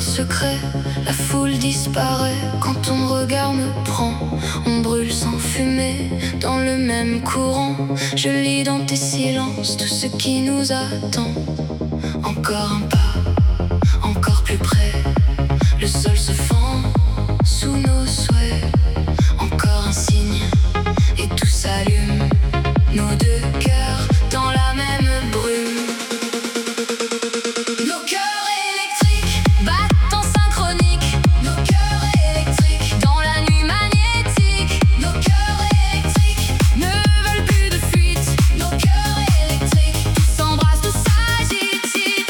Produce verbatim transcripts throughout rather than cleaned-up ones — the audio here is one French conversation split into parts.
secret, la foule disparaît quand ton regard me prend. On brûle sans fumée dans le même courant. Je lis dans tes silences tout ce qui nous attend. Encore un pas, encore plus près. Le sol se fend sous nos souhaits. Encore un signe et tout s'allume. Nos deux cœurs dans la même brume. Nos cœurs électriques battent en synchronique. Nos cœurs électriques dans la nuit magnétique. Nos cœurs électriques ne veulent plus de fuite. Nos cœurs électriques tous s'embrassent, tous s'agitent.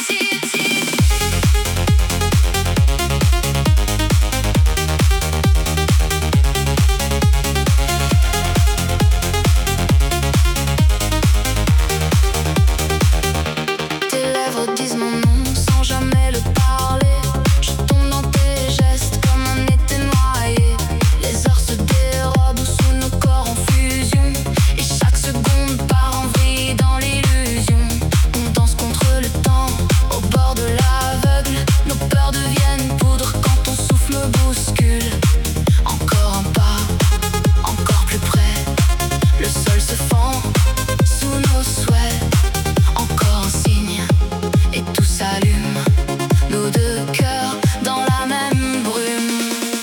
Tes lèvres disent mon nom sans jamais le parler. Je tombe dans tes gestes comme un été noyé. Les heures se dérobent sous nos corps en fusion. Et chaque seconde part en vrille dans l'illusion. On danse contre le temps au bord de l'aveugle. Nos peurs deviennent poudre quand ton souffle me bouscule. Encore un pas, encore plus près. Le sol se fend sous nos souhaits. Encore un signe et tout s'allume. Nos deux cœurs dans la même brume.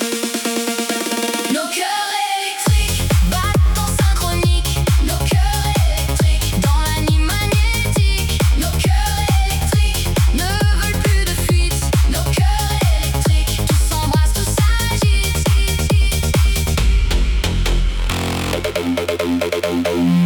Nos cœurs électriques battent en synchronique. Nos cœurs électriques dans la nuit magnétique. Nos cœurs électriques ne veulent plus de fuite. Nos cœurs électriques tous s'embrassent, tous s'agitent.